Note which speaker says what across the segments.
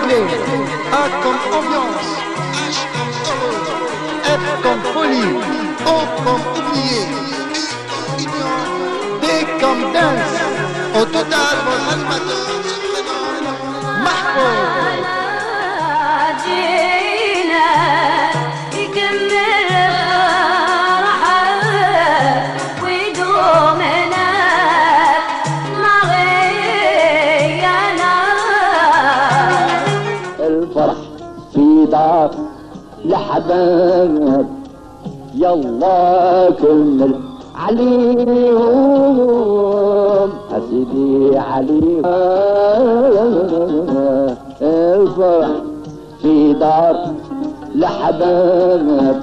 Speaker 1: anglaise, A comme ambiance, H comme heureux, F comme folie, O comme oublié, U comme union, D comme dance. Au total, votre animateur se prénomme Mahfouz.
Speaker 2: الفرح في دار لحباب يلا كمل عليهم أسيدي عليهم الفرح في دار لحباب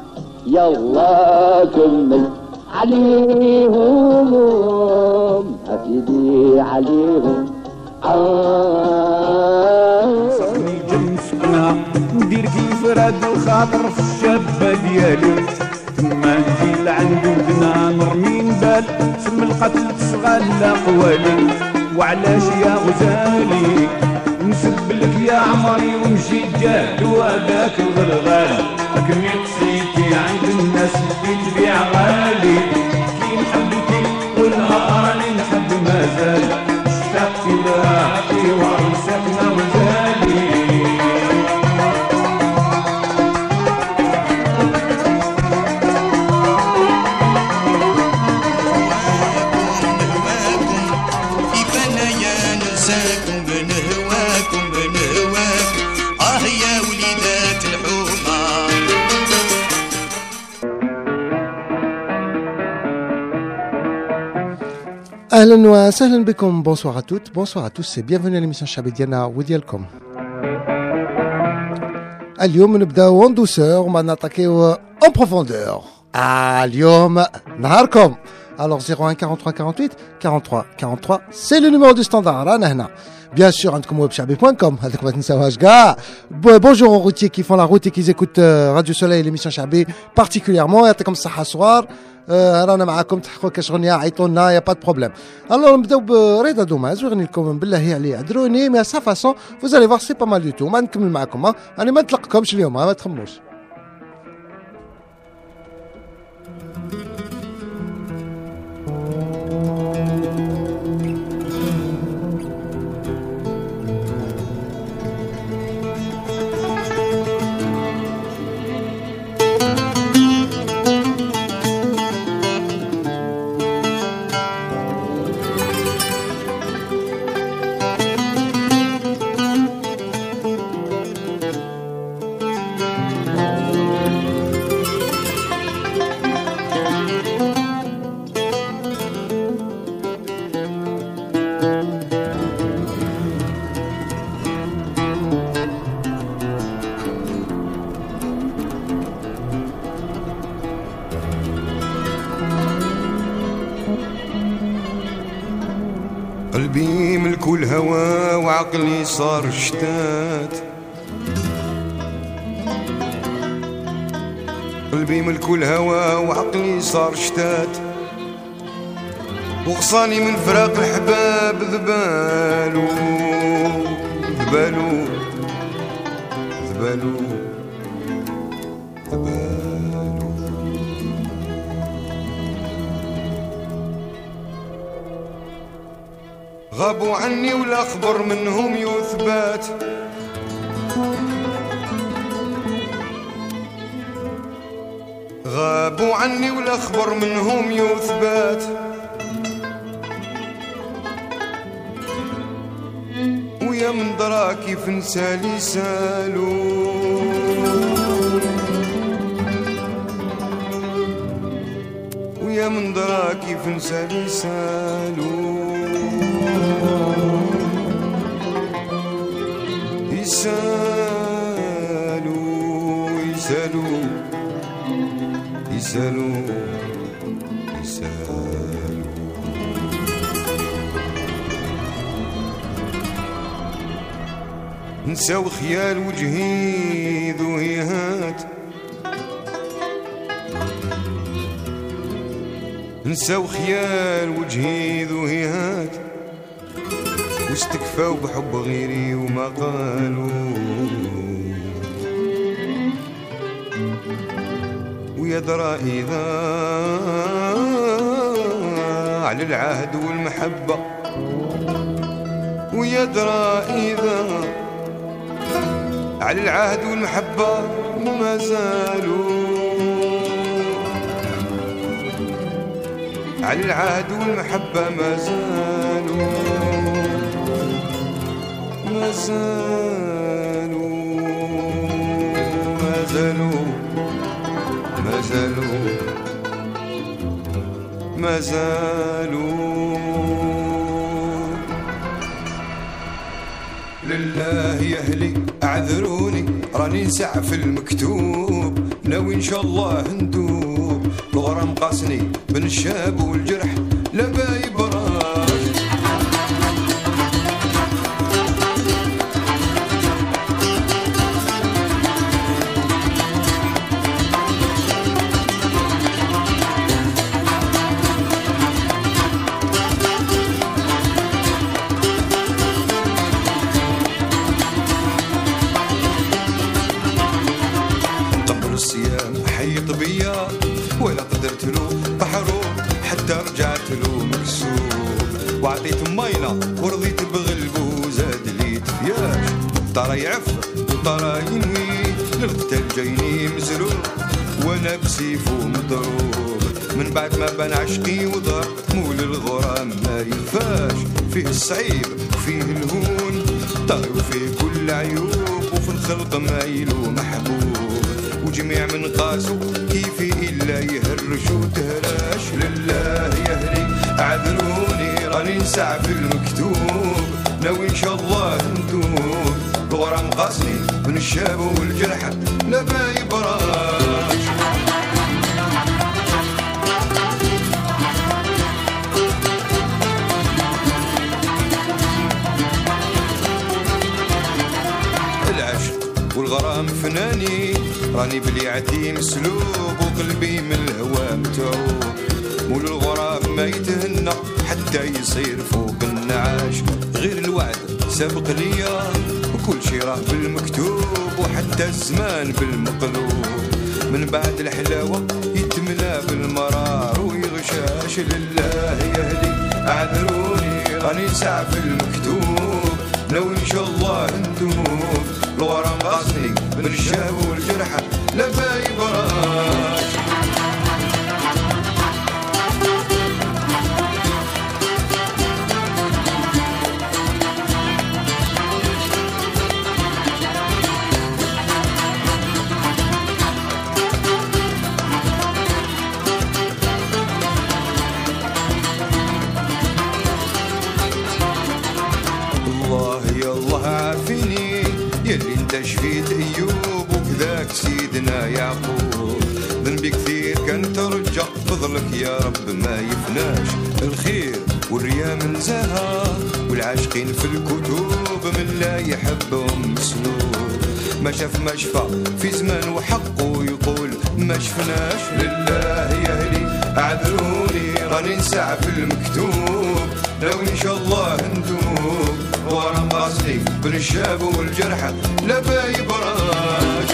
Speaker 2: يلا كمل عليهم أسيدي عليهم
Speaker 3: صحني جنسنا ندير كيف راد الخاطر في الشابة ديالي ثم نجي لعند ودنا نرمي نبال سم القتل تشغل قوالي وعلاش يا غزالي نسب لك يا عمري ونجي جاد وهذاك الغلغال لكن قصيتي عند الناس اللي تبيع غالي كي نحبك والنهار اللي نحب مازال اشتقت لك وعرسكنا وزالي
Speaker 1: اهلا وسهلا بكم. bonsoir à toutes, bonsoir à tous et bienvenue à l'émission الشعبي ديالنا وديالكم. اليوم نبداو en douceur وما نعطيو en profondeur. اليوم نهاركم. Alors 01 43 48 43 43 c'est le numéro du standard. رانا هنا bien sûr عندكم webchabi.com هذاك ما تنساوهاش كاع. Bonjour aux routiers qui font la route et qui écoutent Radio Soleil l'émission شعبي particulièrement. يعطيكم الصحة صوار. رانا معاكم تحقوا كاش غنية عيطونا يا با دو بروبليم. الوغ نبداو برضا دوماز ويغني لكم بالله عليه عذروني مي سا فاسون فوز الي فوار سي با مال دو تو. ما نكمل معاكم انا ما نطلقكمش اليوم ما تخموش.
Speaker 4: قلبي ملك الهوى وعقلي صار شتات قلبي ملك الهوى وعقلي صار شتات وغصاني من فراق الحباب ذبالو ذبالو ذبالو ذبالو غابوا عني ولا خبر منهم يثبات غابوا عني ولا خبر منهم يثبات ويا من درا كيف نسالي سالو ويا من درا كيف نسالي سالو يسالوا يسالوا يسالوا يسالوا نساو خيال وجهي ذو هيهات نساو خيال وجهي ذو هيهات واستكفاو بحب غيري وما قالوا ويدرى إذا على العهد والمحبة ويدرى إذا على العهد والمحبة ما زالوا على العهد والمحبة ما زالوا ما زالوا ما زالوا ما زالوا ما زالوا لله يا أهلي أعذروني راني نسعى في المكتوب ناوي إن شاء الله ندوب الغرام قاسني بن الشاب والجرح لا بايب راج حيط بيا ولا قدرت له بحرو حتى رجعت له مكسوب وعطيت ماينة ورضيت بغلبه زاد لي تفياش ترى يعفر وترى ينوي للقتال جايني مزروب وانا بسيفه مضروب من بعد ما بان عشقي وضر مول الغرام ما ينفاش فيه الصعيب وفيه الهون طاغي وفيه كل عيوب وفي الخلق مايل ومحبوب وجميع من قاسو كيفي إلا يهرش وتهراش لله يا أهلي أعذروني راني نسعى في المكتوب ناوي إن شاء الله ندوب الغرام قاسني من الشاب والجرح لا بايب راش والغرام فناني راني بليعتي مسلوب وقلبي من الهوى متعوب مول الغرام ما يتهنى حتى يصير فوق النعاش غير الوعد سابق ليا وكل شي راه بالمكتوب وحتى الزمان بالمقلوب من بعد الحلاوة يتملى بالمرار ويغشاش لله يا أهلي أعذروني راني نسعى في المكتوب لو إن شاء الله ندوب الغرام قاسني من الشاب والجرح لا بايب راش الله يا الله عافيني يلي انت شفيت ايوب وكذاك سيدنا يعقوب ذنبي كثير كان ترجع فضلك يا رب ما يفناش الخير والريا من زهر والعاشقين في الكتب من لا يحبهم مسلوب ما شاف ما شفى في زمان وحقه يقول ما شفناش لله يا أهلي أعذروني راني نسعى في المكتوب لو إن شاء الله ندوب ورا قاسني بن الشاب والجرح لا بايب راش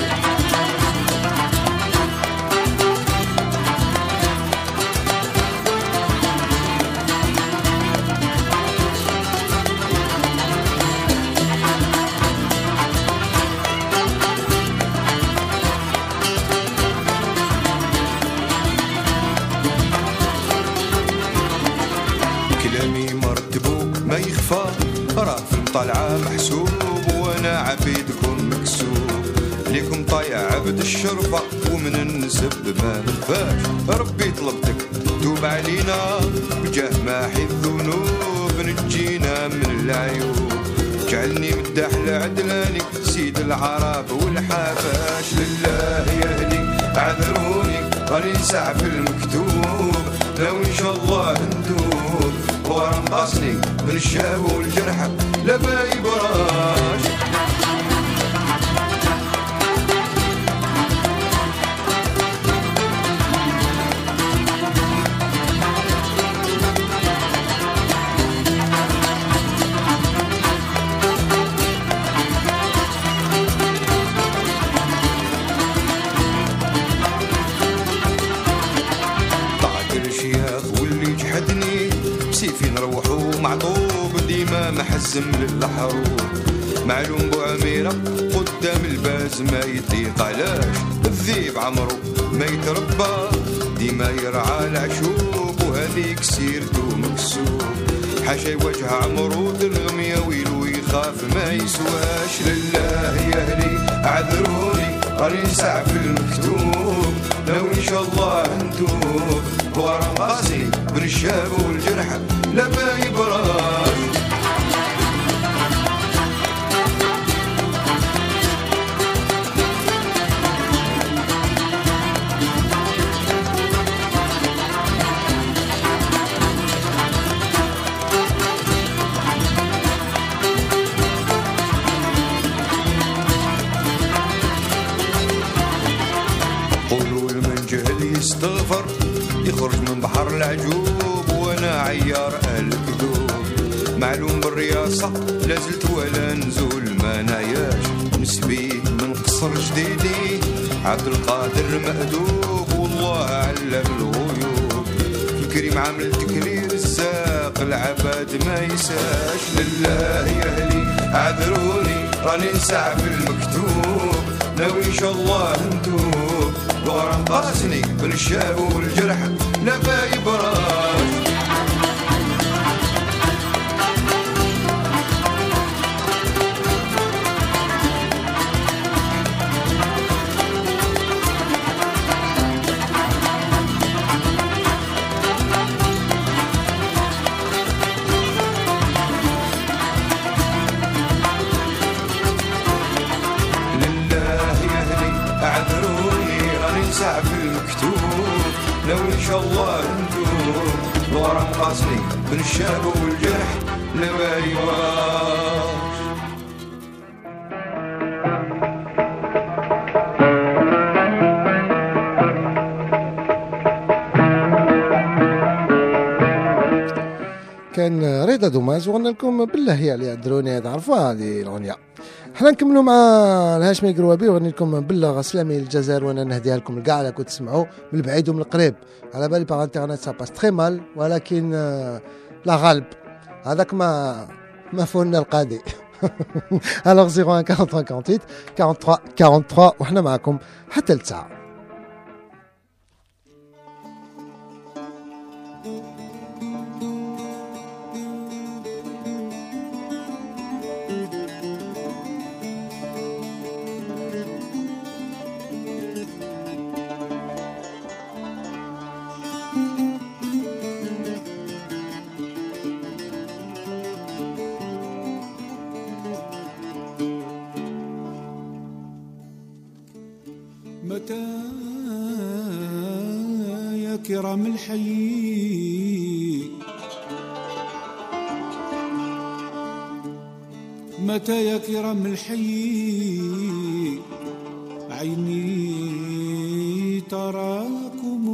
Speaker 4: كلامي مرتبو ما يخفى راه في الطلعة محسوب وانا عبيدكم مكسوب ليكم طايع عبد الشرفة ومن النسب ما نخفاش ربي طلبتك توب علينا بجاه ماحي الذنوب نجينا من العيوب جعلني مداح لعدلاني سيد العرب والحفاش لله يا أهلي أعذروني راني نسعى في المكتوب لو إن شاء الله ندوب ورا قاسني من الشاب والجرح لا بايب راش ديما محزم للحروب. معلوم بو عميرة قدام الباز ما يضيق، علاش الذيب عمرو ما يتربى ديما يرعى العشوب، وهذيك سيرتو مكسوب. حاشا وجه عمرو الغمية ويلو يخاف ما يسواش. لله يا اهلي اعذروني راني نسعى في المكتوب، لو ان شاء الله نتوب. ورا قاسي بن الشاب والجرح لا ما يبراش. يستغفر يخرج من بحر العجوب، وانا عيار اهل الكذوب. معلوم بالرياصة لازلت ولا نزول ما نعياش، نسبي من قصر جديدي عبد القادر مأدوب، والله علم الغيوب. الكريم عامل تكرير الساق العباد ما يساش. لله يا اهلي اعذروني راني نسعى في المكتوب، لو ان شاء الله نتوب. ورا قاسني بالشاب والجرح لا ما يبراش. نسعى في المكتوب، لو ان شاء الله نتوب. ورا قاسني من الشاب والجرح لا ما يبراش.
Speaker 1: كان رضا دوماز وغنى لكم بالله هي اللي يعذروني. تعرفوها هذه الاغنيه. حنا نكملوا مع الهاشمي قروابي وغني لكم بالله سلامي الجزائر، وانا نهديها لكم كاع راكم تسمعوا من البعيد ومن القريب. على بالي باغ انترنت سا باس تري مال، ولكن لا غالب هذاك ما فونا القاضي. الوغ 01 43 48 43 43 وحنا معكم حتى الساعه.
Speaker 3: متى يا كرام الحي، متى يا كرام الحي عيني تراكم،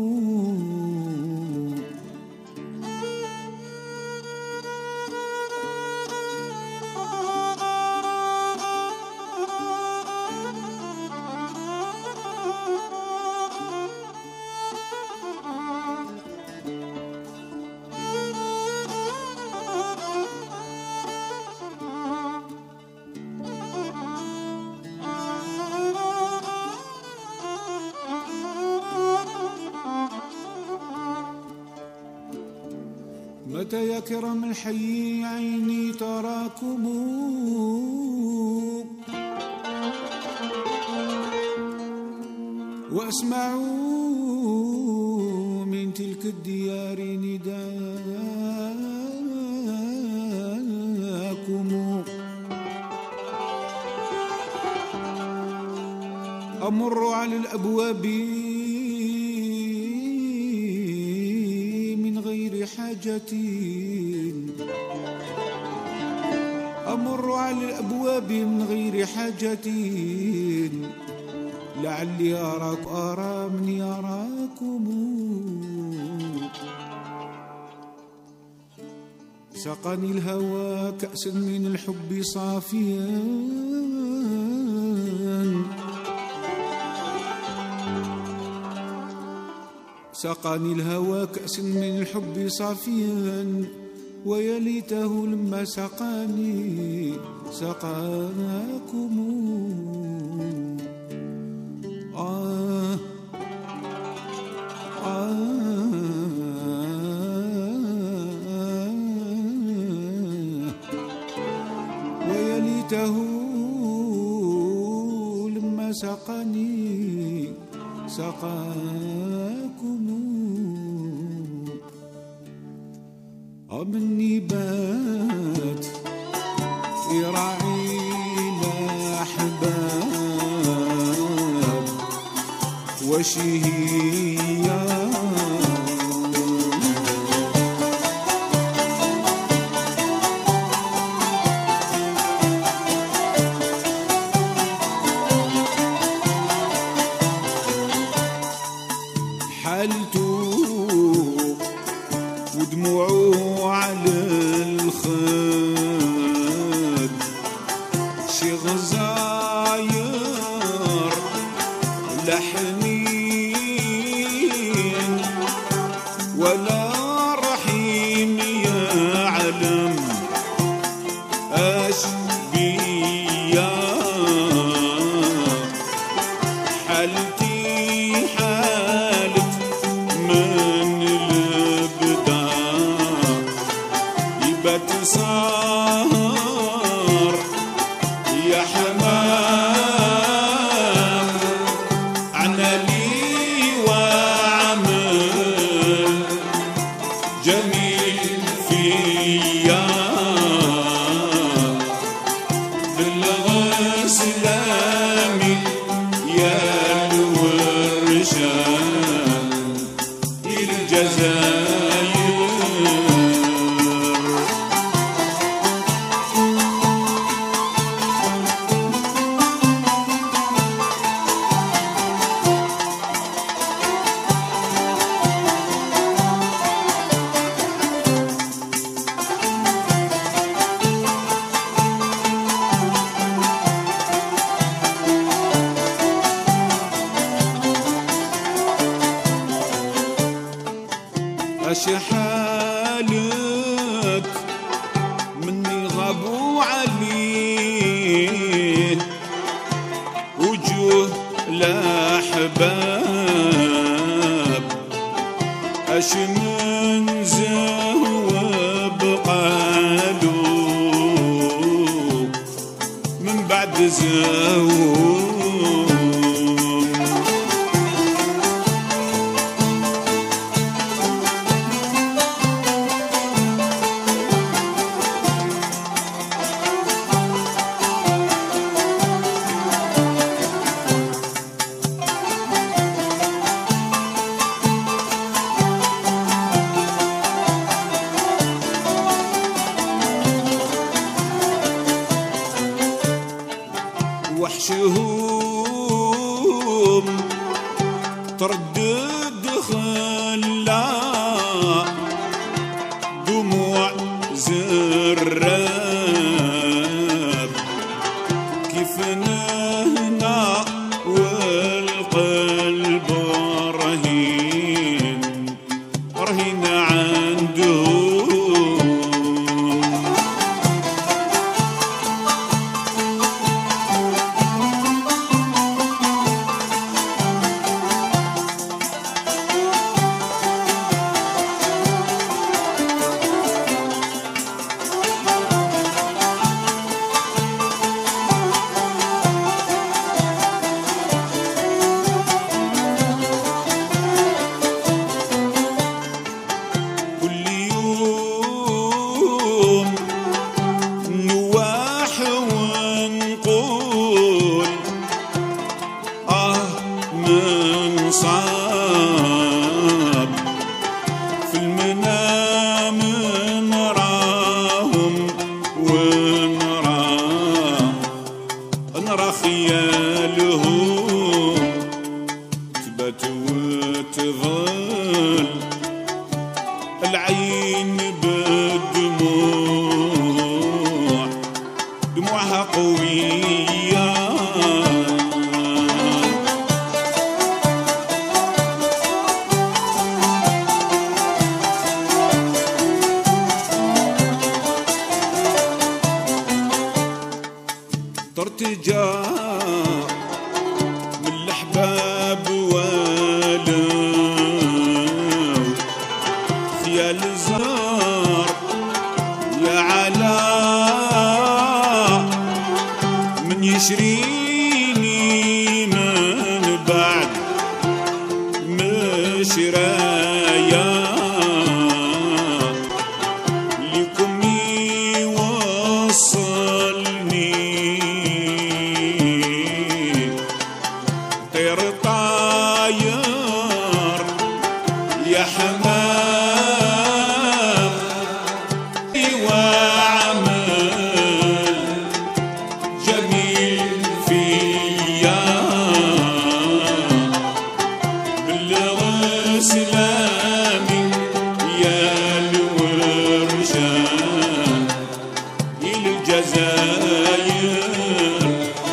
Speaker 3: متى يا كرام الحي عيني تراكم، وأسمع من تلك الديار نداءكم، أمر على الأبواب من غير حاجة، أمر على الأبواب من غير حاجة، لعلي أرى من يراكم، سقني الهوى كأسا من الحب صافيا، سقاني الهوى كأسا من الحب صافيا، ويا ليته لما سقاني سقاكم. ويا ليته لما سقاني سقاكم. مني بات يراعي الأحباب وشهيا حالته ودموعه على الخد شي غزاير لحنين ولا رحيم يا علم اش بيا حالتي حالة من البدا بتسهر يا حمام عنا لي وعمل جميل فيا بالغسلامي يا الورشان الجزائر. أشحالك مني غابوا عليه وجوه الأحباب أش ننزه وبقالو من بعد زوج وحشهم تردد خلا دموع زراب كيف نهنا والقلب رهين رهين عندهم. صعب في المنام نراهم نرى خيالهم تبات وتظل العين بالدموع دموعها قوية ترتجى من الأحباب والو خيال زار يا علاء من يشريني من بعد مشرايا لكم يوصلني طير طاير يا حمام وعمل جميل فيا بلغ سلامي يا الورشان إلى الجزائر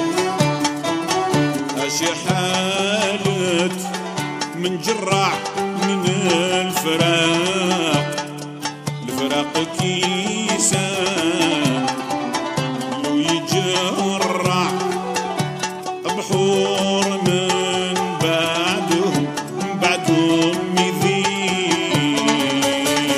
Speaker 3: أشحالت من جراح من الفراق الفراق كيسان لو يجرع بحور من بعدهم يذيب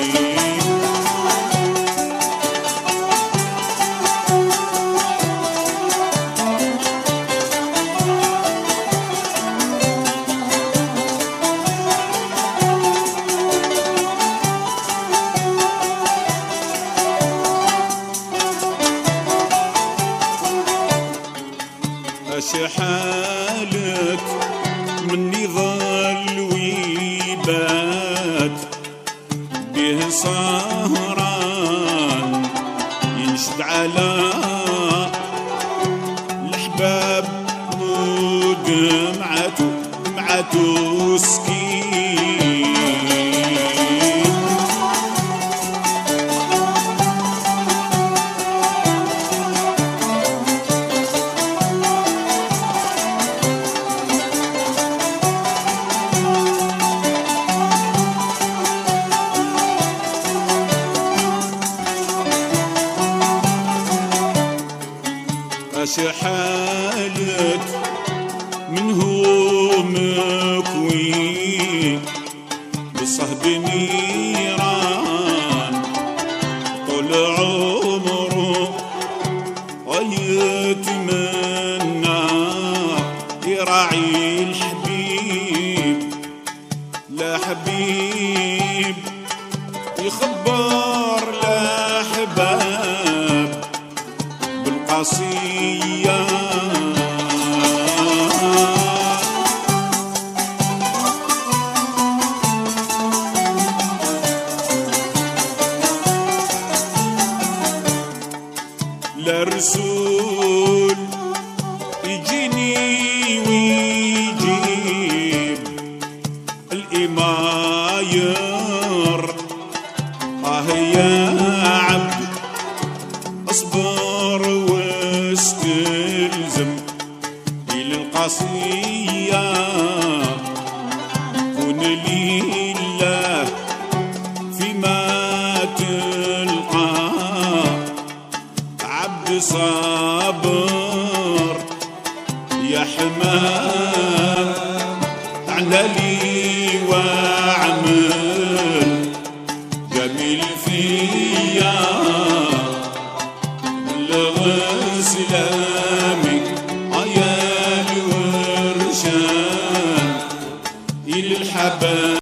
Speaker 3: أشحالت مني ظل ويبات به سهران ينشد على الأحباب ودمعته سكين أشحالت منه مكوي بصهب نيران طول عمره ويتمنى يراعي الحبيب لا حبيب يخبر الأحباب بالقصية لرسول يجيني ويجيب الإماير يا عبد اصبر واستلزم إلى القصية كن لله فيما تلقى عبد صابر يا حمام على لي واعمل جميل فيا بلغ سلامي عيال ورشان إلى الحباب.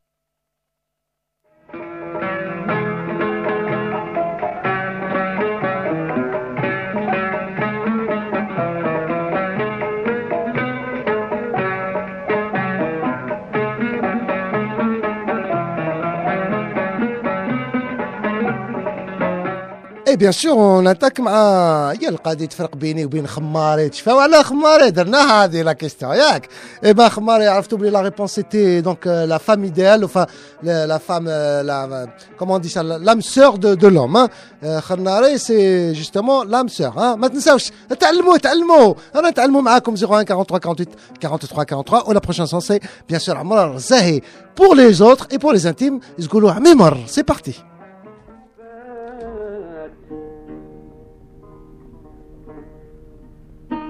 Speaker 1: اي بيان سور اون اتاك مع هي القضيه تفرق بيني وبين خماري. تشفاو على خماري درناها هذه لا كيستيون ياك. اي با خماري عرفتوا بلي لا ريبونس سيتي دونك لا فام ايديال وفا لا فام لا كومون دي سا لام سور دو لوم. خناري سي جوستومون لام سور. ما تنساوش تعلموا انا نتعلموا معاكم 01 43 48 43 43 ولا بروشين سون سي بيان سور عمر الرزاهي بور لي زوتر اي بور لي انتيم يقولوا عميمر. سي بارتي.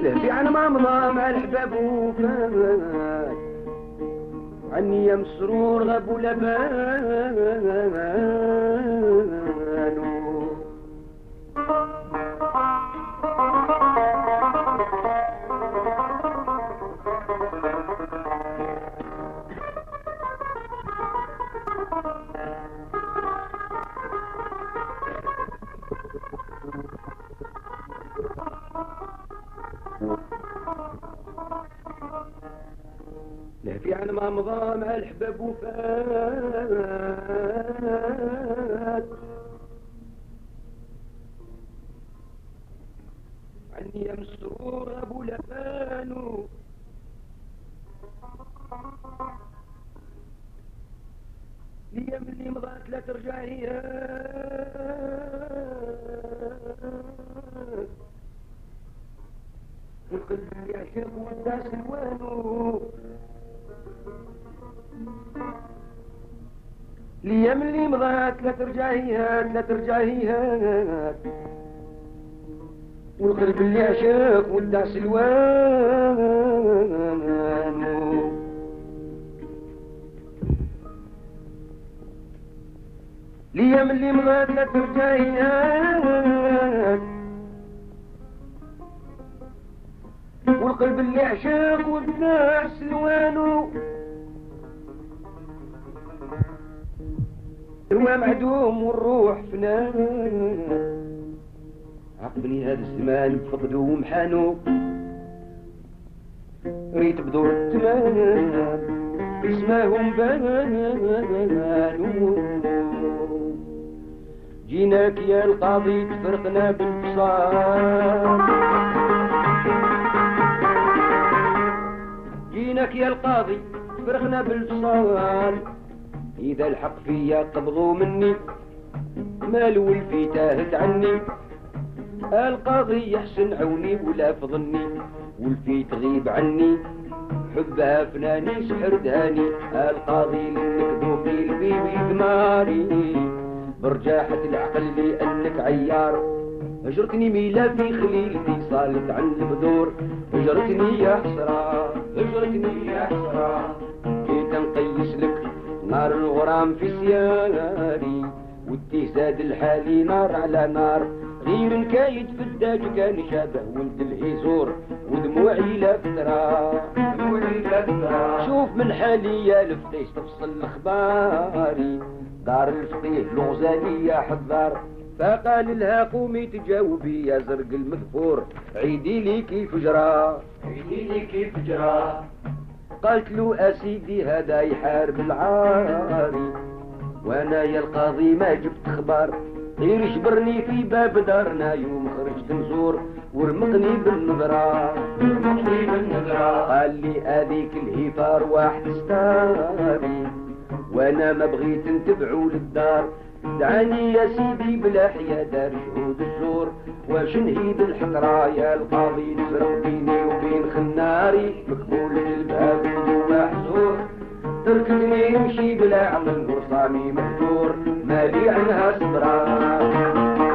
Speaker 5: لهفي عن ما مضى مع الحباب وفات عني يا مسرور غاب ولا بالو لهفي عن ما مضى مع الحباب وفات عني يا مسرور ابو لبانو ليا ملي مضات لا ترجعي القلب يعشق والناس الوانو ليا ملي مضات لا ترجعي والقلب اللي عشق والدع سلوانو ليا ملي مضات لا ترجعي والقلب اللي عشق والدع سلوانو هو معدوم والروح فنان عقبني هذا الزمان بفقده ومحانو ريت بدور التمام اسماهم بانو جيناك يا القاضي تفرقنا بالبصار جيناك يا القاضي تفرقنا بالبصار إذا الحق فيا قبضوا مني مال والفي تاهت عني القاضي يحسن عوني ولا فضني والفي تغيب عني حبها فناني سحر دهاني القاضي لانك ذوقي البيبي ثماري برجاحة العقل لانك عيار هجرتني ميلا في خليلتي صالت عن البذور هجرتني يا حسرة هجرتني يا حسرة جيت نقيس لك نار الغرام في سياري ودي زاد الحالي نار على نار غير نكايد في الداج كان شابه ولد الهيزور ودموعي لا فترة شوف من حالي يا الفتيش تفصل اخباري دار الفقيه الغزالي يا حضار فقال لها قومي تجاوبي يا زرق المذكور عيدي لي كيف جرى عيدي لي كيف جرى قالت له اسيدي هذا يحارب العاري وانا يا القاضي ما جبت خبر غير جبرني في باب دارنا يوم خرجت نزور ورمقني بالنظرة قال لي هذيك الهيفار واحد ستاري وانا ما بغيت نتبعو للدار دعاني يا سيدي بلا حيا دار شهود الزور واش نهيد الحقرة يا القاضي نفرق بيني وبين خناري مقبول الباب ومحزور تركني نمشي بلا عقل ورصامي مهجور مالي عنها صبرا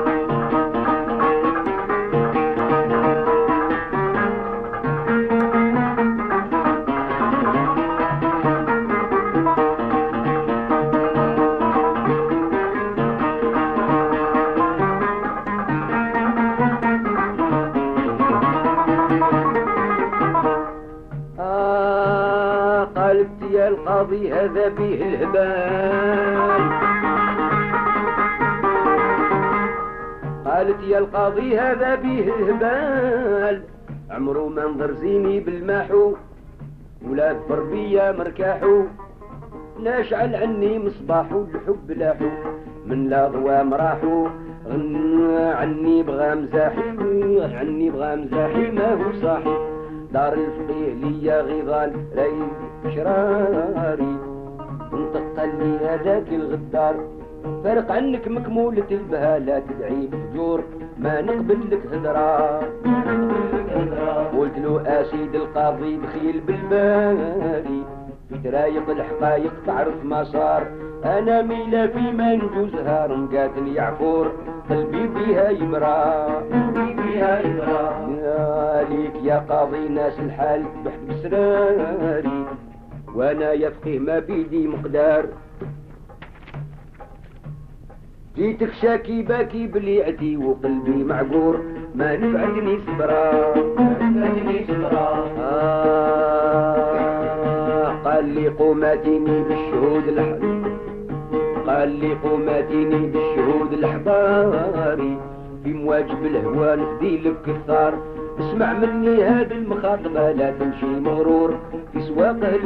Speaker 5: قالت يا القاضي هذا به الهبال قالت يا القاضي هذا به الهبال عمرو ما نظر زيني بالماحو ولا ظفر بيا مركاحو لا شعل عني مصباحو الحب لاحو من لا ضوى مراحو عني بغى مزاحي عني بغى مزاحي ما هو صاحي دار الفقيه ليا غيظان رايد شراري انطق لي هذاك الغدار فرق عنك مكمولة البها لا تدعي بفجور ما نقبل لك هدرة قلت له اسيد القاضي بخيل بالباري في ترايق الحقايق تعرف ما صار انا ميلا في ما نجوزها رمقاتني عفور قلبي بيها يبرى قلبي بيها يبرى يا ليك يا قاضي ناس الحال بحد بسراري، وانا يفقه ما بيدي مقدار. جيتك شاكي باكي بليعتي وقلبي معقور، ما نفعتني صبرا قال لي قوماتيني بالشهود قال لي قوماتيني بالشهود الحضاري، في مواجب الهوى نفدي لك كثار. اسمع مني هذه المخاطبة لا تمشي مغرور في سواق أهل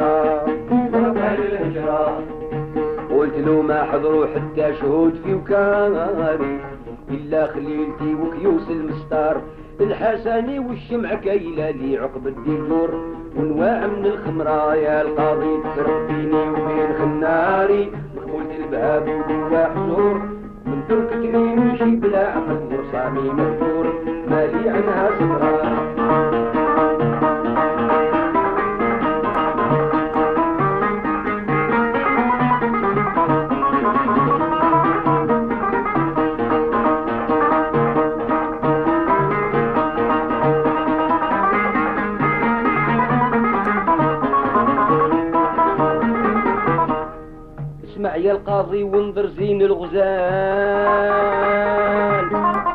Speaker 5: الهجرة. قلت له ما حضروا حتى شهود في وكاري، إلا خليلتي وكيوس المستار، الحسني والشمع كيلا لي عقب الديجور، ونواع من الخمرة. يا القاضي تفرق بيني وبين خناري، قلت البهاب ودوا حزور، من تركتني نمشي بلا عقل مرصامي مفتور، مالي عنها صبرا. اسمع يا القاضي وانظر زين الغزال،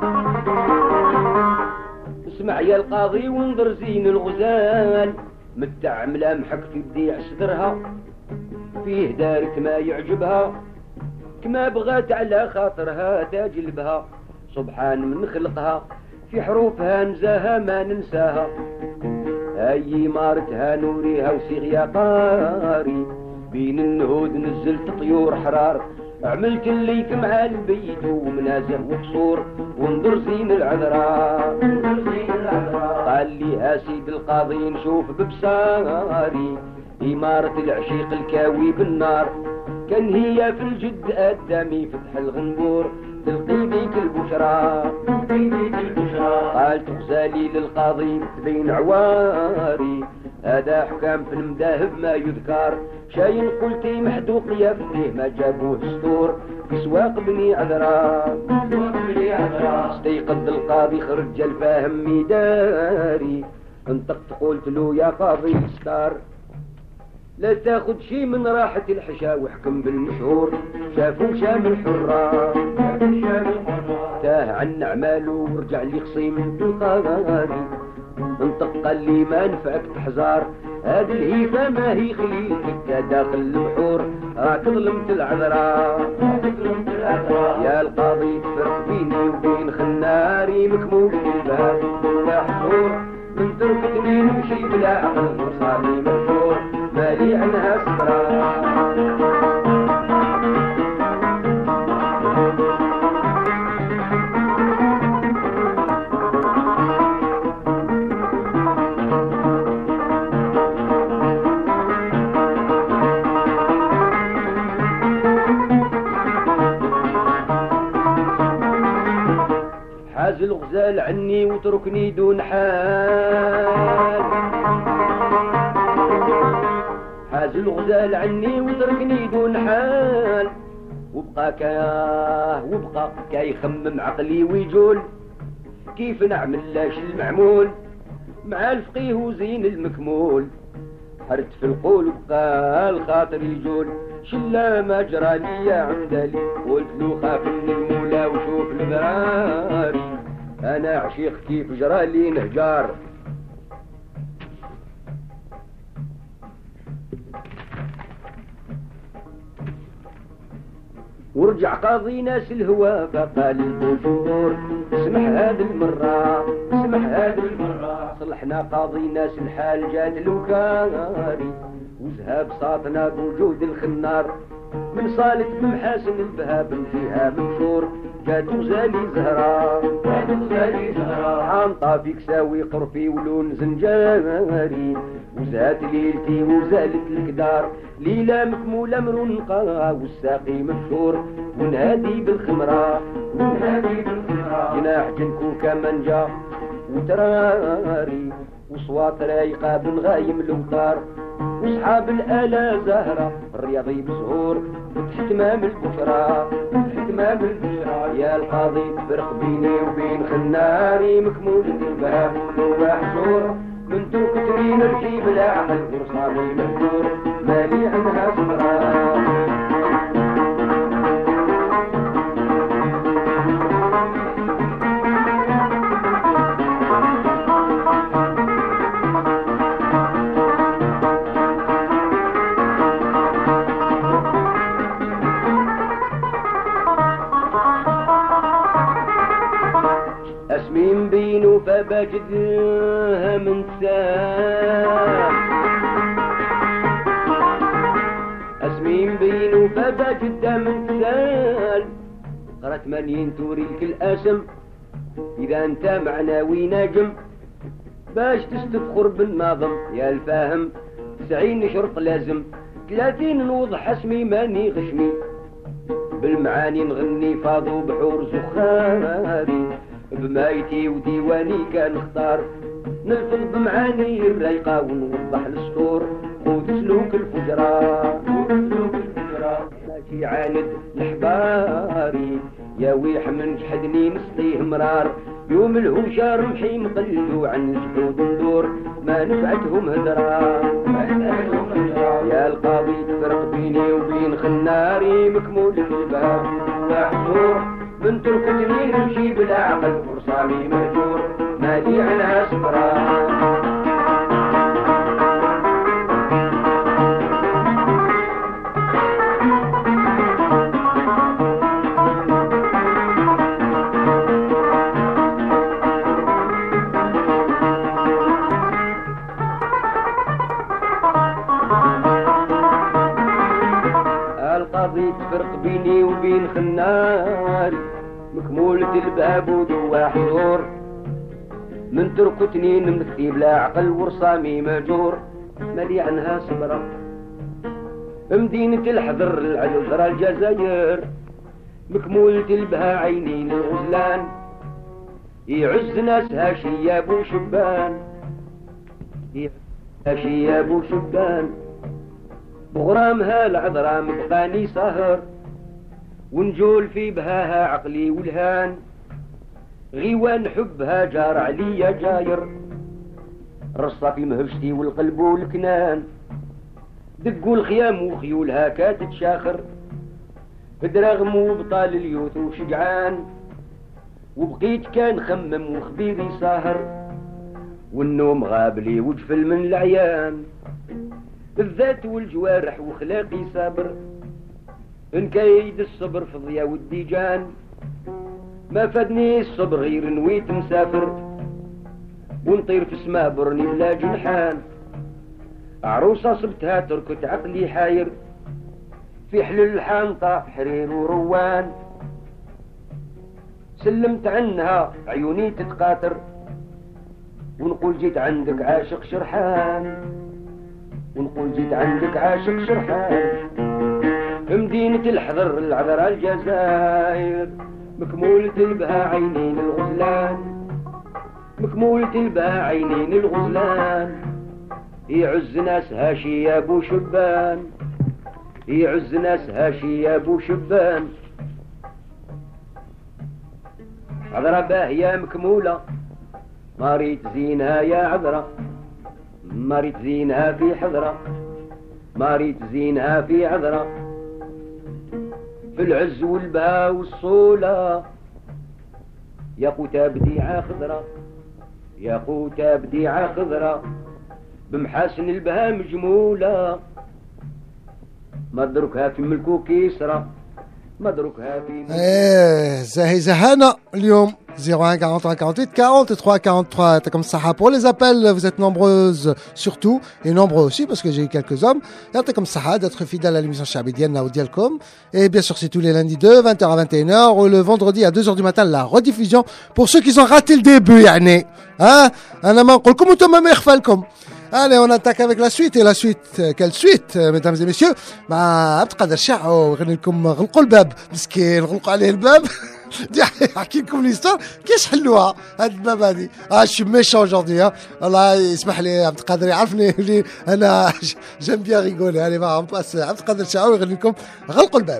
Speaker 5: اسمع يا القاضي وانظر زين الغزال، متع ملامحك في بديع صدرها، فيه دارك ما يعجبها، كما بغات على خاطرها تجلبها، سبحان من خلقها، في حروفها نزاها ما ننساها، هاي مارتها نوريها وسيغ يا قاري، بين النهود نزلت طيور حرار، عملت الليك مع البيت ومنازه وقصور، وانظر زين العذراء. قال لي ها سيد القاضي نشوف ببصاري، إمارة العشيق الكاوي بالنار، كان هي في الجد قدامي فتح الغنبور، تلقي بيك البشرى. قالت غزالي للقاضي تبين عواري، هذا حكام في المذاهب ما يذكر، شاين قلتي محدوق يا فديه ما جابوه سطور، في سواق بني عذراء. استيقظ القاضي خرج الفاهم ميداري، انطقت قلت له يا قاضي الستار، لا تاخد شي من راحة الحشا واحكم بالمشهور، شافوا شام الحرة تاه عن اعماله ورجع لي خصيم بالقاضي، انطق قال لي ما نفعك تحزار، هذه الهيفة ما هي خليتك داخل البحور، راك ظلمت العذراء. يا القاضي تفرق بيني وبين خناري، مكمول الباب ولا حضور، من تركتني نمشي بلا عقل وصاري مشهور، مالي عنها صبرا. حاز الغزال عني وتركني دون حال، حاز الغزال عني وتركني دون حال، وبقى كا يخمم عقلي ويجول، كيف نعمل لاش المعمول مع الفقيه وزين المكمول، حرت في القول وبقى الخاطر يجول، شلا ما جرى لي عمدالي، قلت له خاف من المولى وشوف البراري، انا عشيق كيف جرى لي نهجار. ورجع قاضي ناس الهوى فقال البشور، اسمح هذه المرة صلحنا قاضي ناس الحال جات الوكاري، وذهب صاطنا بوجود الخنار، من صالت بمحاسن البهاب فيها منشور، جات غزالي زهرة عن طافي كساوي قرفي ولون زنجاري، وزات ليلتي وزالت الكدار، ليلة مكمولة مرونقة والساقي مبشور، ونهادي بالخمرة جناح جنكوكا منجا وتراري، وصوات رايقة بن غايم الوطار، وصحاب الآلة زهرة الرياضي بزهور فتح تمام البشرى يا القاضي فرق بيني وبين خناري مكمول الباب وحزور من ترك ترين ركي بلا عقل ورصامي مهجور مالي عنها صغرى اسمين بينو فبجدها من سال اسمين بينو فبجدها من سال قرأت مليين توريك الاسم اذا انت معناوي نجم باش تستفخر بالنظم يا الفاهم 90 شرط لازم 30 نوضح اسمي ماني غشمي بالمعاني نغني فاضو بحور زخاري بمايتي وديواني كان اختار نلفظ بمعاني الرايقة ونوضح السطور قود سلوك الفجرة ماشي عاند الحباري يا ويح من جحدني نسقيه مرار يوم الهوشار محي مقلدو عن الجحود ندور ما نفعتهم هدرا يا القاضي تفرق بيني وبين خناري مكمول الباب محزور بنت الكتنين نمشي بلا عقل ورصامي مهجور مالي عنها سفرة القاضي تفرق بيني وبين خناري مكمولة الباب ودوا حضور من تركتني نمثي بلا عقل ورصامي مجور مالي عنها صبرة مدينة الحضر العذرة الجزائر مكمولة البها عيني للغزلان يعز ناسها شياب وشبان شياب وشبان بغرامها العذرة مبقاني سهر ونجول في بهاها عقلي والهان غيوان حبها جار عليا جاير رصة في مهجتي والقلب والكنان دقوا الخيام وخيولها كاتت شاخر بدرغم وبطال اليوث وشجعان وبقيت كان خمم وخبيري ساهر والنوم غابلي وجفل من العيان الذات والجوارح وخلاقي صابر إن كيد الصبر في ضياء والديجان ما فادني الصبر غير نويت مسافر ونطير في سما برني بلا جنحان عروسة صبتها تركت عقلي حاير في حل الحانطة حرير وروان سلمت عنها عيوني تتقاطر ونقول جيت عندك عاشق شرحان ونقول جيت عندك عاشق شرحان مدينة الحضر العذراء الجزائر مكمولة البها عينين الغزلان مكمولة البها عينين الغزلان يعز ناسها شياب وشبان يعز ناسها شياب وشبان عذرا باهية مكمولة ما ريت زينها يا عذرا ما ريت زينها في حضرة ما ريت زينها في عذرا في العز والبهاء والصولة يا قوتا بديعة خضرة يا قوتا بديعة خضرة بمحاسن البهاء مجمولة ما دركها في ملكو كيسرى ما دركها في
Speaker 1: زاهي زهانة اليوم 01 43 48 43 43 يعطيكم الصحة pour les appels, vous êtes nombreuses surtout et nombreux aussi parce que j'ai eu quelques hommes. يعطيكم الصحة d'être fidèles à l'émission الشعبي ديالنا وديالكم et bien sûr c'est tous les lundis de 20h à 21h ou le vendredi à 2h du matin la rediffusion pour ceux qui ont raté le début يعني ها أنا ما نقول لكم وانتم ما يخفى لكم. Allez, on attaque avec la suite. Et la suite, quelle suite, mesdames et messieurs? ما بتقدر شعو يغني لكم غلقوا الباب مسكين غلقوا عليه الباب دي احكي لكم ليستوار كيش حلوها هاد الباب هادي. شي ميشون جوردي. الله يسمح لي عبد القادر يعرفني اللي انا جيم بيان ريغولي. علي ما باس عبد القادر شعاوي يغني لكم غلقوا الباب.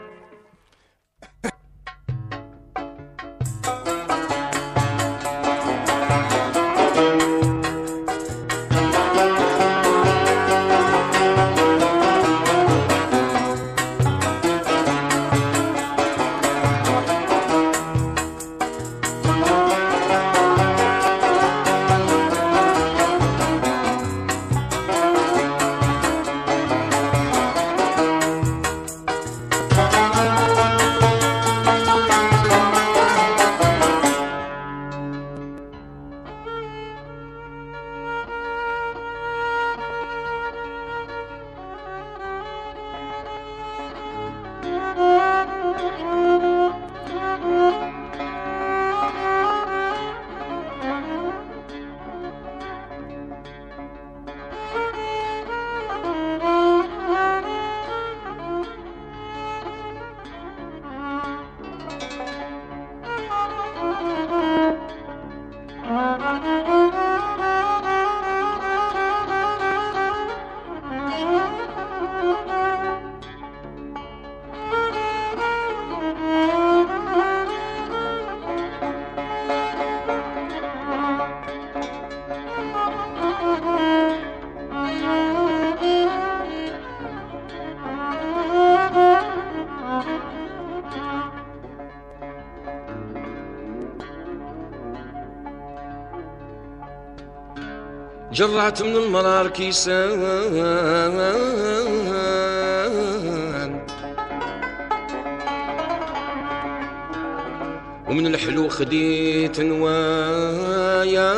Speaker 6: جرعت من المرار كيسان ومن الحلو خديت نوايا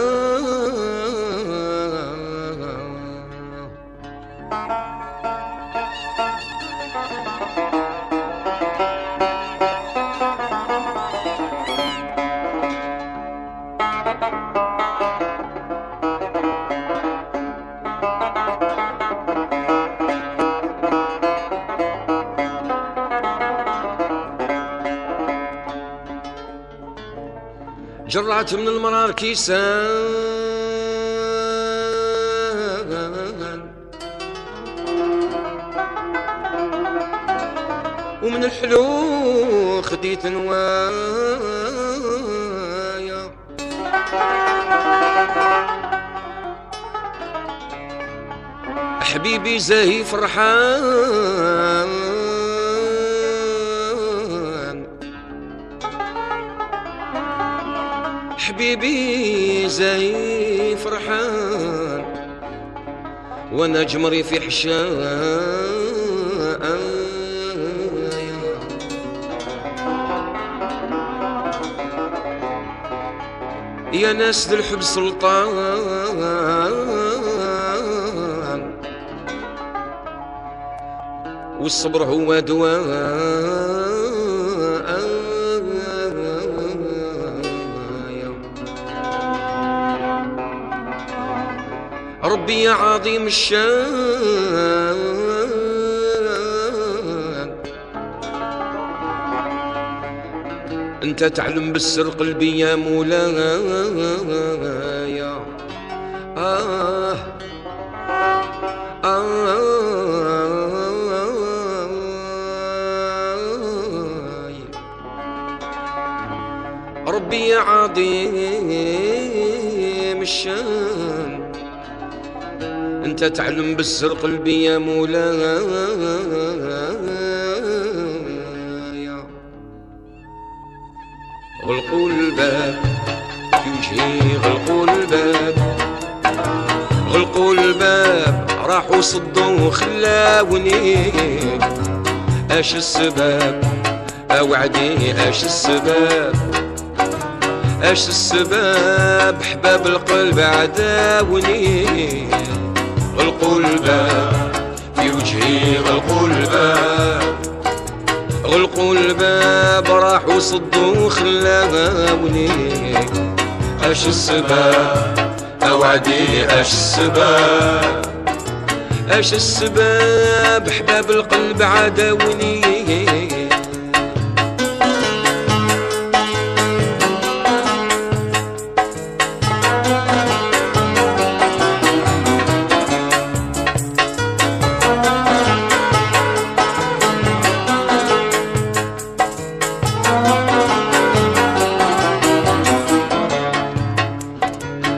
Speaker 6: جرعت من المرار كيسان ومن الحلو خديت نوايا حبيبي زاهي فرحان حبيبي زي فرحان وانا جمري في حشان يا ناس ذي الحب سلطان والصبر هو دواء ربي يا عظيم الشان انت تعلم بالسر قلبي يا مولاي ربي يا عظيم الشان انت تعلم بالسر قلبي يا مولاي غلقوا الباب في وجهي غلقوا الباب غلقوا الباب راحوا صدوا خلاوني اش السبب اوعدي اش السبب اش السبب حباب القلب عداوني غلقوا الباب في وجهي غلقوا الباب غلقوا الباب راحوا صدوا خلاوني اش السبب اوعدي اش السبب اش السبب حباب القلب عداوني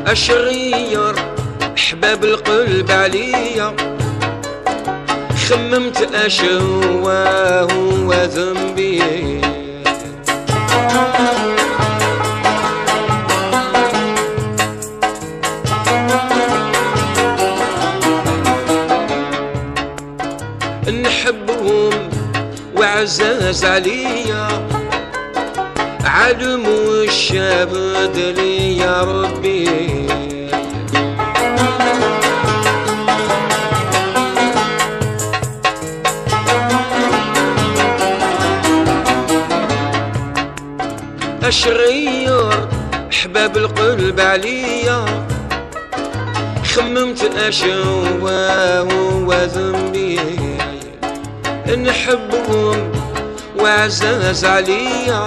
Speaker 6: أشغير أحباب القلب عليا خممت أشواه وذنبي نحبهم وعزاز عليا علم والشابد لي يا ربي أشغير أحباب القلب عليا خممت أشواه وذنبي نحبهم وعزاز عليا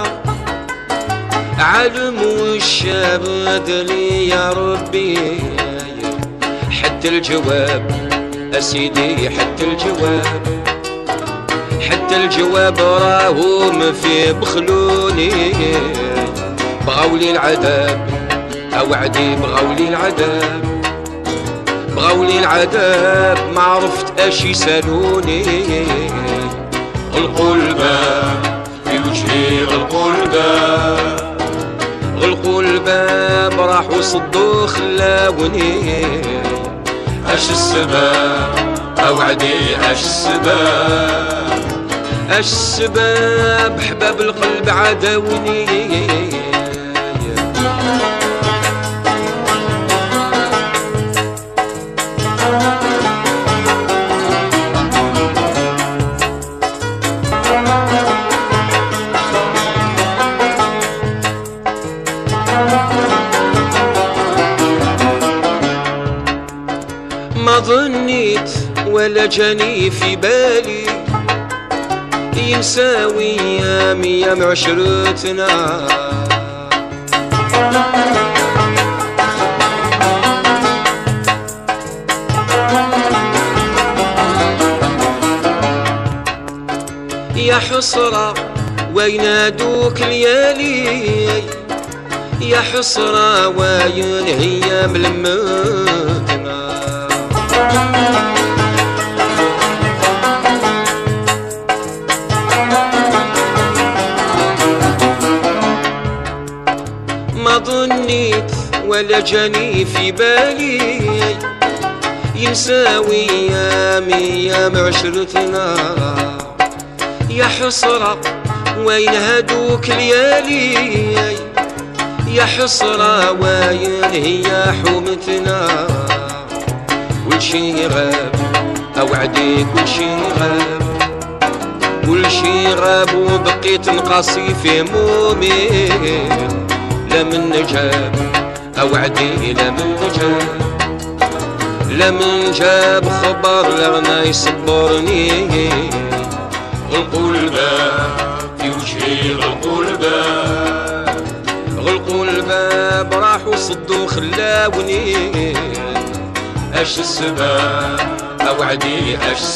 Speaker 6: علم والشابد لي يا ربي حتى الجواب أسيدي حتى الجواب راهم في بخلوني بغولي العذاب أوعدي بغولي العذاب ما عرفت اش يسالوني القلبة في وجهي القلبة راحوا صدوا خلاوني اش السبب اوعدي اش السبب حباب القلب عداوني ما ظنيت ولا جاني في بالي ينساوي ايام عشرتنا يا حسرة وين ادوك ليالي يا حسرة وين هي ملمتنا ما ظنيت ولا جاني في بالي ينساوي ايام عشرتنا يا حسرة وين هادوك ليالي يا حسرة وين هي حومتنا كلشي غاب اوعدي كلشي غاب وبقيت نقاسي في همومي لا من جاب اوعدي لا من جاب خبر لغنا يصبرني القلبة في وجهي القلبة براحوا صدوا خلاوني اش السبب اوعدي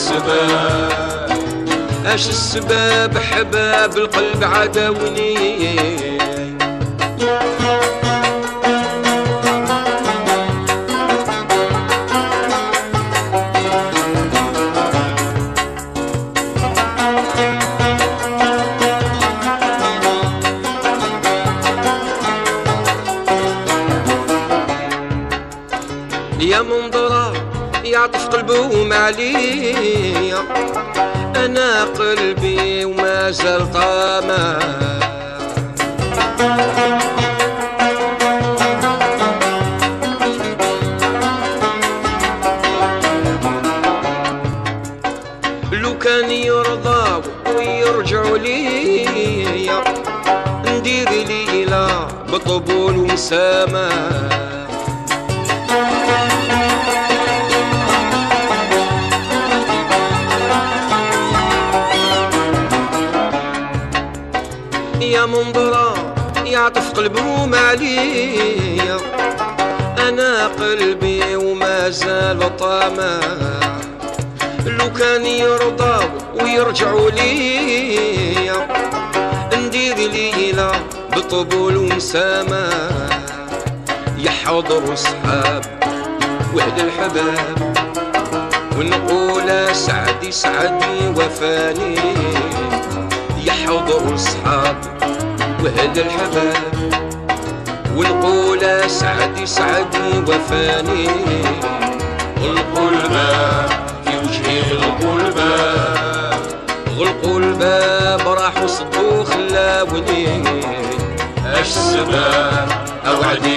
Speaker 6: اش السبب حباب القلب عداوني يا منظرة يعطف قلبه معليا أنا قلبي وما زال طامع لو كان يرضى ويرجعوا ليا ندير ليلة بطبول ومسامة يا منظرة يعطف قلبه معليا أنا قلبي وما زال طامع لو كان يرضى ويرجعوا ليا ندير ليلة بطبول ومسامة يحضروا صحاب واهل الحباب ونقول سعدي سعدي وفاني يحضروا صحاب واهل الحباب ونقول سعدي سعدي وفاني القلبة في وجهي غلقوا الباب راحوا صدوا خلاوني اش السباب اوعدي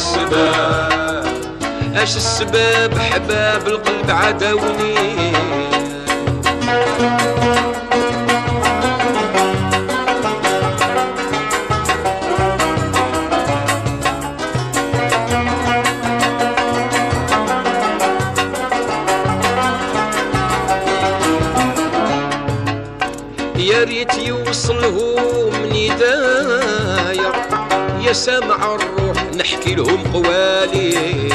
Speaker 6: اش السباب حباب القلب عداوني يا ريت يوصلهم ندايا يا سامع الروح نحكي لهم قوالي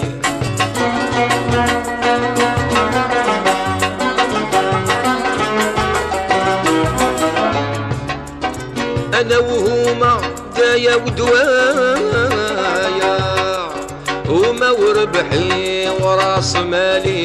Speaker 6: انا وهما دايا ودوايا هما وربحي وراس مالي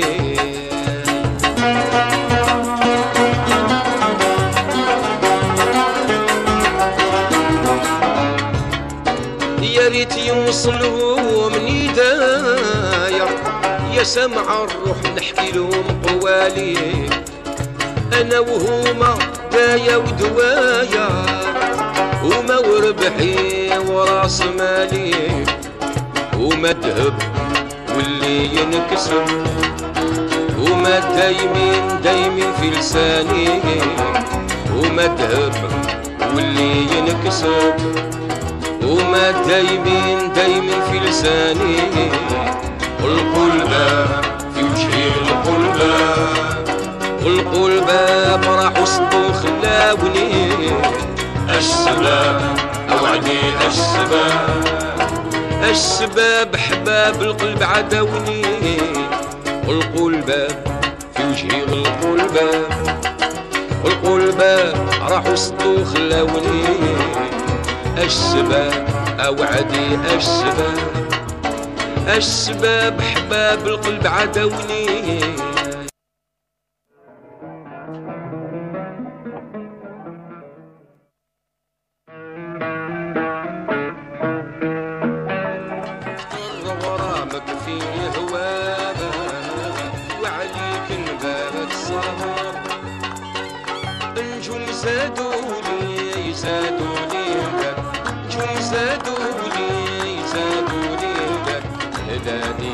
Speaker 6: يا ريت يوصلهم ندايا يا سمع الروح نحكي لهم قوالي انا وهما دايا ودوايا هما وربحي وراس مالي هما الذهب واللي ينكسر هما دايمين في لساني هما الذهب واللي ينكسر وما دايمين في لساني القلبة في وجهي القلبة راحوا صدوا خلاوني السباب اوعدي السباب حباب القلب عداوني القلبة في وجهي القلبة راحوا صدوا خلاوني السباب اوعدي السباب حباب القلب عداوني غرامك في هوابة وعليك نبات الصبر نجوم زادولي زادولي لك هداني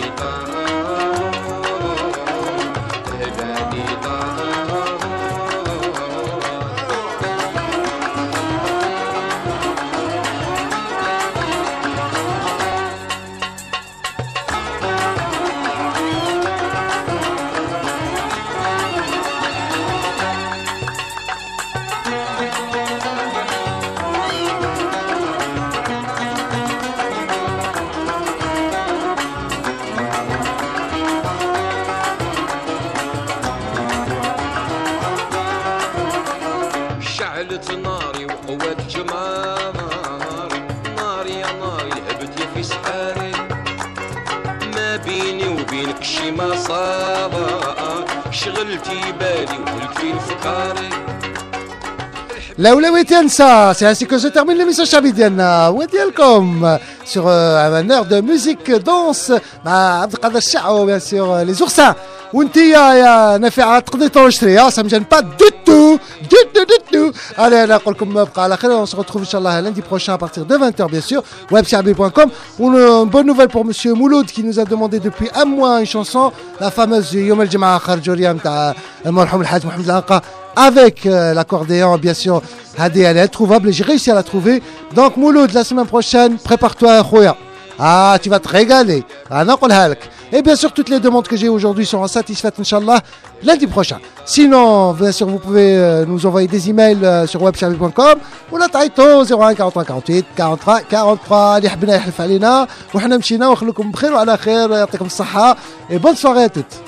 Speaker 6: شعلت ناري وقوات جمار ناري يا ناري لهبت يا في سحاري ما بيني وبينك شي ما صار شغلتي بالي وقلت في فكاري
Speaker 1: Laoulaouetienne, ça, c'est ainsi que se termine l'émission Chabidienne. وديالكم sur un heure de musique danse مع عبد القادر الشعو bien sûr les oursins. وانتي يا نافعة تقدري تنشريها ça me gêne pas du tout. Allez, انا نقول لكم بقى على خير. On se retrouve inchallah lundi prochain à partir de 20h bien sûr. webchabi.com. Une bonne nouvelle pour monsieur Mouloud qui nous a demandé depuis un mois une chanson, la fameuse يوم الجمعة خرجوريا نتاع المرحوم الحاج محمد العنقا avec l'accordéon bien sûr. Hadi, elle est trouvable, j'ai réussi à la trouver. Donc Mouloud, la semaine prochaine, prépare-toi Khoya. Ah, tu vas te régaler. Et bien sûr, toutes les demandes que j'ai aujourd'hui seront satisfaites, Inch'Allah, lundi prochain. Sinon, bien sûr, vous pouvez nous envoyer des emails sur webchabi.com ou la taïto 01 43 48 43 43. اللي حبنا يحلف علينا وحنا مشينا ونخليكم بخير وعلى خير. يعطيكم الصحة. Et bonne soirée à toutes.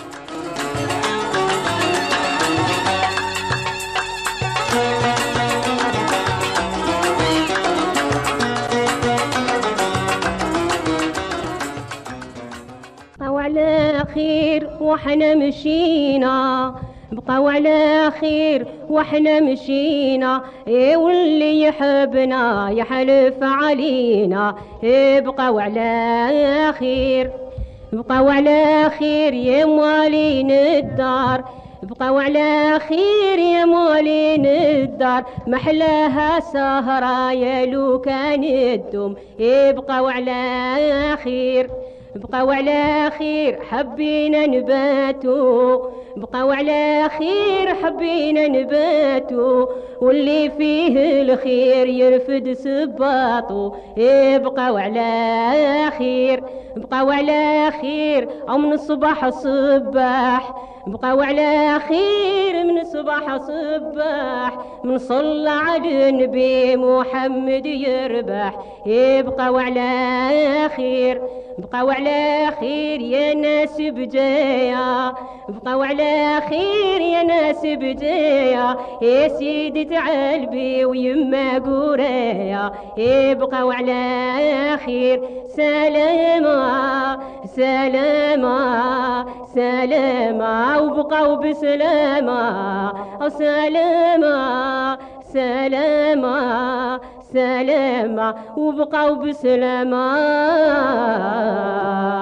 Speaker 7: خير وحنا مشينا، بقاو على خير وحنا مشينا، واللي يحبنا يحلف علينا، بقاو على خير، بقاو على خير يا موالين الدار، بقاو على خير يا موالين الدار، محلاها سهرة يا لو كان الدم، بقاو على خير، بقاو على خير حبينا نباتو، بقاو على خير حبينا نباتو، واللي فيه الخير يرفد سباطو، بقاو على خير، بقاو على خير أو من الصباح صباح، بقاو على خير من الصباح صباح، من صلى على النبي محمد يربح، بقاو على خير، بقاو على خير يا ناس بجايا، بقاو على خير يا ناس بجايا، يا سيدي تعال بي ويما قرايا، بقاو على خير، سلامة سلامة سلامة وبقاو بسلامة، سلامة سلامة سلامة وبقاو بسلامة.